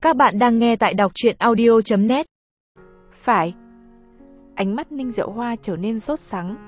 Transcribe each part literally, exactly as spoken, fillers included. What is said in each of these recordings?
Các bạn đang nghe tại đọc truyện audio chấm net. Phải. Ánh mắt Ninh Diệu Hoa trở nên sốt sắng.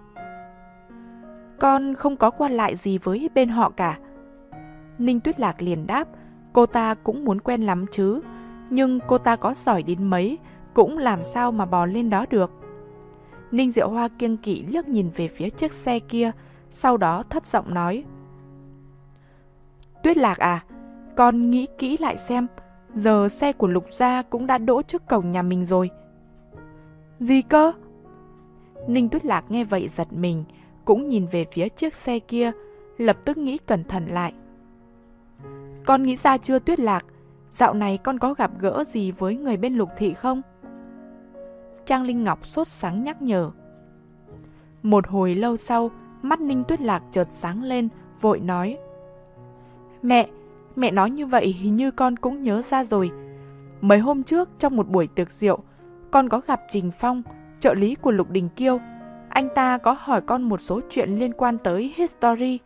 Con không có quan lại gì với bên họ cả. Ninh Tuyết Lạc liền đáp, cô ta cũng muốn quen lắm chứ, nhưng cô ta có giỏi đến mấy cũng làm sao mà bò lên đó được. Ninh Diệu Hoa kiêng kỵ liếc nhìn về phía chiếc xe kia, sau đó thấp giọng nói: Tuyết Lạc à, con nghĩ kỹ lại xem, giờ xe của Lục gia cũng đã đỗ trước cổng nhà mình rồi. Gì cơ? Ninh Tuyết Lạc nghe vậy giật mình, cũng nhìn về phía chiếc xe kia, lập tức nghĩ cẩn thận lại. Con nghĩ ra chưa Tuyết Lạc, dạo này con có gặp gỡ gì với người bên Lục thị không? Trang Linh Ngọc sốt sắng nhắc nhở. Một hồi lâu sau, mắt Ninh Tuyết Lạc chợt sáng lên, vội nói: Mẹ, mẹ nói như vậy hình như con cũng nhớ ra rồi. Mấy hôm trước trong một buổi tiệc rượu, con có gặp Trình Phong, trợ lý của Lục Đình Kiêu. Anh ta có hỏi con một số chuyện liên quan tới History.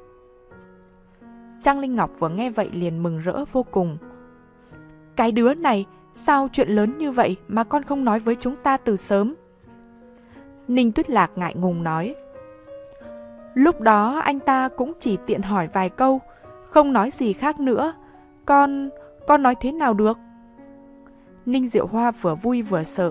Trang Linh Ngọc vừa nghe vậy liền mừng rỡ vô cùng. Cái đứa này, sao chuyện lớn như vậy mà con không nói với chúng ta từ sớm? Ninh Tuyết Lạc ngại ngùng nói. Lúc đó anh ta cũng chỉ tiện hỏi vài câu, không nói gì khác nữa. Con, con nói thế nào được? Ninh Diệu Hoa vừa vui vừa sợ.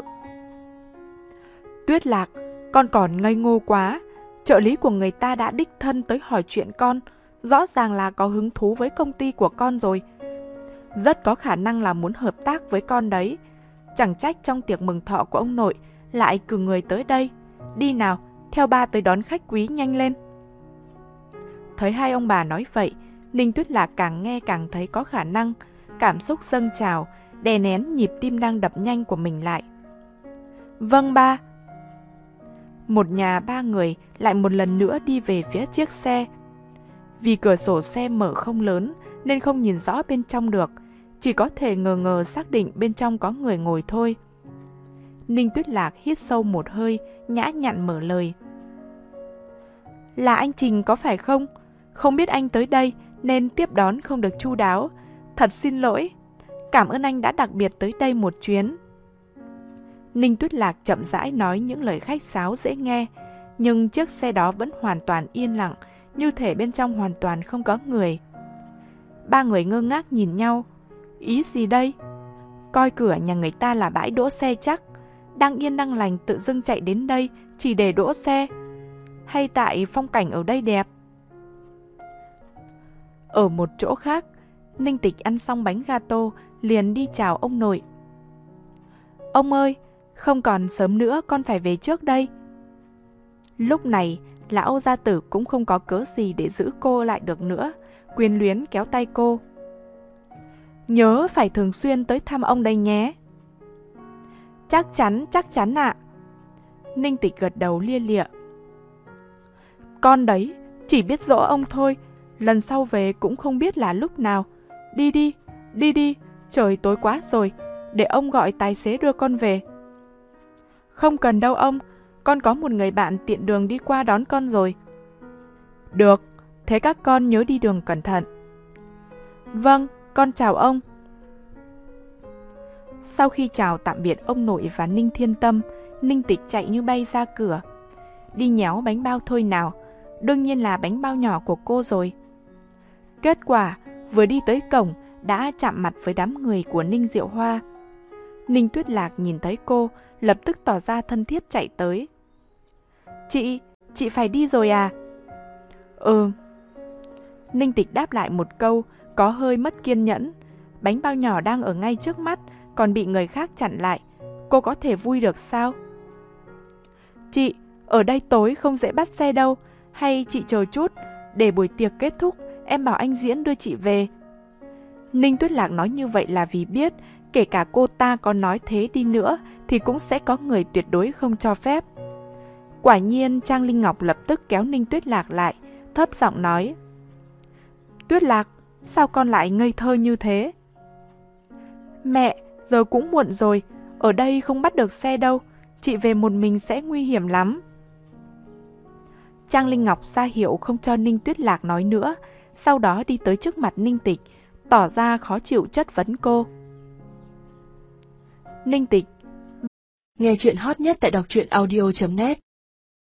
Tuyết Lạc, con còn ngây ngô quá. Trợ lý của người ta đã đích thân tới hỏi chuyện con, rõ ràng là có hứng thú với công ty của con rồi. Rất có khả năng là muốn hợp tác với con đấy. Chẳng trách trong tiệc mừng thọ của ông nội lại cử người tới đây. Đi nào, theo ba tới đón khách quý nhanh lên. Thấy hai ông bà nói vậy, Ninh Tuyết Lạc càng nghe càng thấy có khả năng, cảm xúc dâng trào, đè nén nhịp tim đang đập nhanh của mình lại. Vâng ba. Một nhà ba người lại một lần nữa đi về phía chiếc xe. Vì cửa sổ xe mở không lớn nên không nhìn rõ bên trong được, chỉ có thể ngờ ngờ xác định bên trong có người ngồi thôi. Ninh Tuyết Lạc hít sâu một hơi, nhã nhặn mở lời. Là anh Trình có phải không? Không biết anh tới đây nên tiếp đón không được chu đáo. Thật xin lỗi. Cảm ơn anh đã đặc biệt tới đây một chuyến. Ninh Tuyết Lạc chậm rãi nói những lời khách sáo dễ nghe, nhưng chiếc xe đó vẫn hoàn toàn yên lặng, như thể bên trong hoàn toàn không có người. Ba người ngơ ngác nhìn nhau. Ý gì đây? Coi cửa nhà người ta là bãi đỗ xe chắc. Đang yên đang lành tự dưng chạy đến đây chỉ để đỗ xe. Hay tại phong cảnh ở đây đẹp? Ở một chỗ khác, Ninh Tịch ăn xong bánh gato liền đi chào ông nội. Ông ơi, không còn sớm nữa, con phải về trước đây. Lúc này, lão gia tử cũng không có cớ gì để giữ cô lại được nữa, quyến luyến kéo tay cô. Nhớ phải thường xuyên tới thăm ông đây nhé. Chắc chắn, chắc chắn ạ. Ninh Tịch gật đầu lia lịa. Con đấy, chỉ biết dỗ ông thôi, lần sau về cũng không biết là lúc nào. Đi đi, đi đi, trời tối quá rồi, để ông gọi tài xế đưa con về. Không cần đâu ông, con có một người bạn tiện đường đi qua đón con rồi. Được, thế các con nhớ đi đường cẩn thận. Vâng, con chào ông. Sau khi chào tạm biệt ông nội và Ninh Thiên Tâm, Ninh Tịch chạy như bay ra cửa. Đi nhéo bánh bao thôi nào, đương nhiên là bánh bao nhỏ của cô rồi. Kết quả, vừa đi tới cổng, đã chạm mặt với đám người của Ninh Diệu Hoa. Ninh Tuyết Lạc nhìn thấy cô, lập tức tỏ ra thân thiết chạy tới. Chị, chị phải đi rồi à? Ừ. Ninh Tịch đáp lại một câu, có hơi mất kiên nhẫn. Bánh bao nhỏ đang ở ngay trước mắt, còn bị người khác chặn lại. Cô có thể vui được sao? Chị, ở đây tối không dễ bắt xe đâu. Hay chị chờ chút, để buổi tiệc kết thúc, em bảo anh Diễn đưa chị về. Ninh Tuyết Lạc nói như vậy là vì biết, kể cả cô ta có nói thế đi nữa, thì cũng sẽ có người tuyệt đối không cho phép. Quả nhiên, Trang Linh Ngọc lập tức kéo Ninh Tuyết Lạc lại, thấp giọng nói. Tuyết Lạc, sao con lại ngây thơ như thế? Mẹ, giờ cũng muộn rồi, ở đây không bắt được xe đâu, chị về một mình sẽ nguy hiểm lắm. Trang Linh Ngọc ra hiệu không cho Ninh Tuyết Lạc nói nữa, sau đó đi tới trước mặt Ninh Tịch, tỏ ra khó chịu chất vấn cô. Ninh Tịch. Nghe chuyện hot nhất tại đọc truyện audio chấm net.